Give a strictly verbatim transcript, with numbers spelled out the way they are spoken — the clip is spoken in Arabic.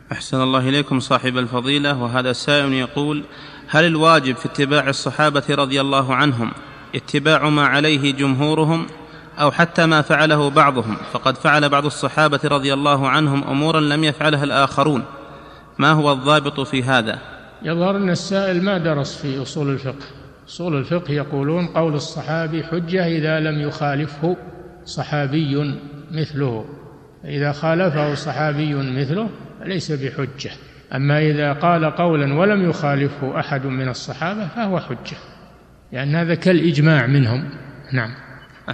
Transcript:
أحسن الله إليكم صاحب الفضيلة. وهذا سائل يقول: هل الواجب في اتباع الصحابة رضي الله عنهم اتباع ما عليه جمهورهم أو حتى ما فعله بعضهم؟ فقد فعل بعض الصحابة رضي الله عنهم أمورا لم يفعلها الآخرون، ما هو الضابط في هذا؟ يظهر أن السائل ما درس في أصول الفقه. أصول الفقه يقولون قول الصحابي حجة إذا لم يخالفه صحابي مثله، إذا خالفه صحابي مثله ليس بحجة. أما إذا قال قولا ولم يخالفه أحد من الصحابة فهو حجة، لأن هذا كالإجماع منهم. نعم.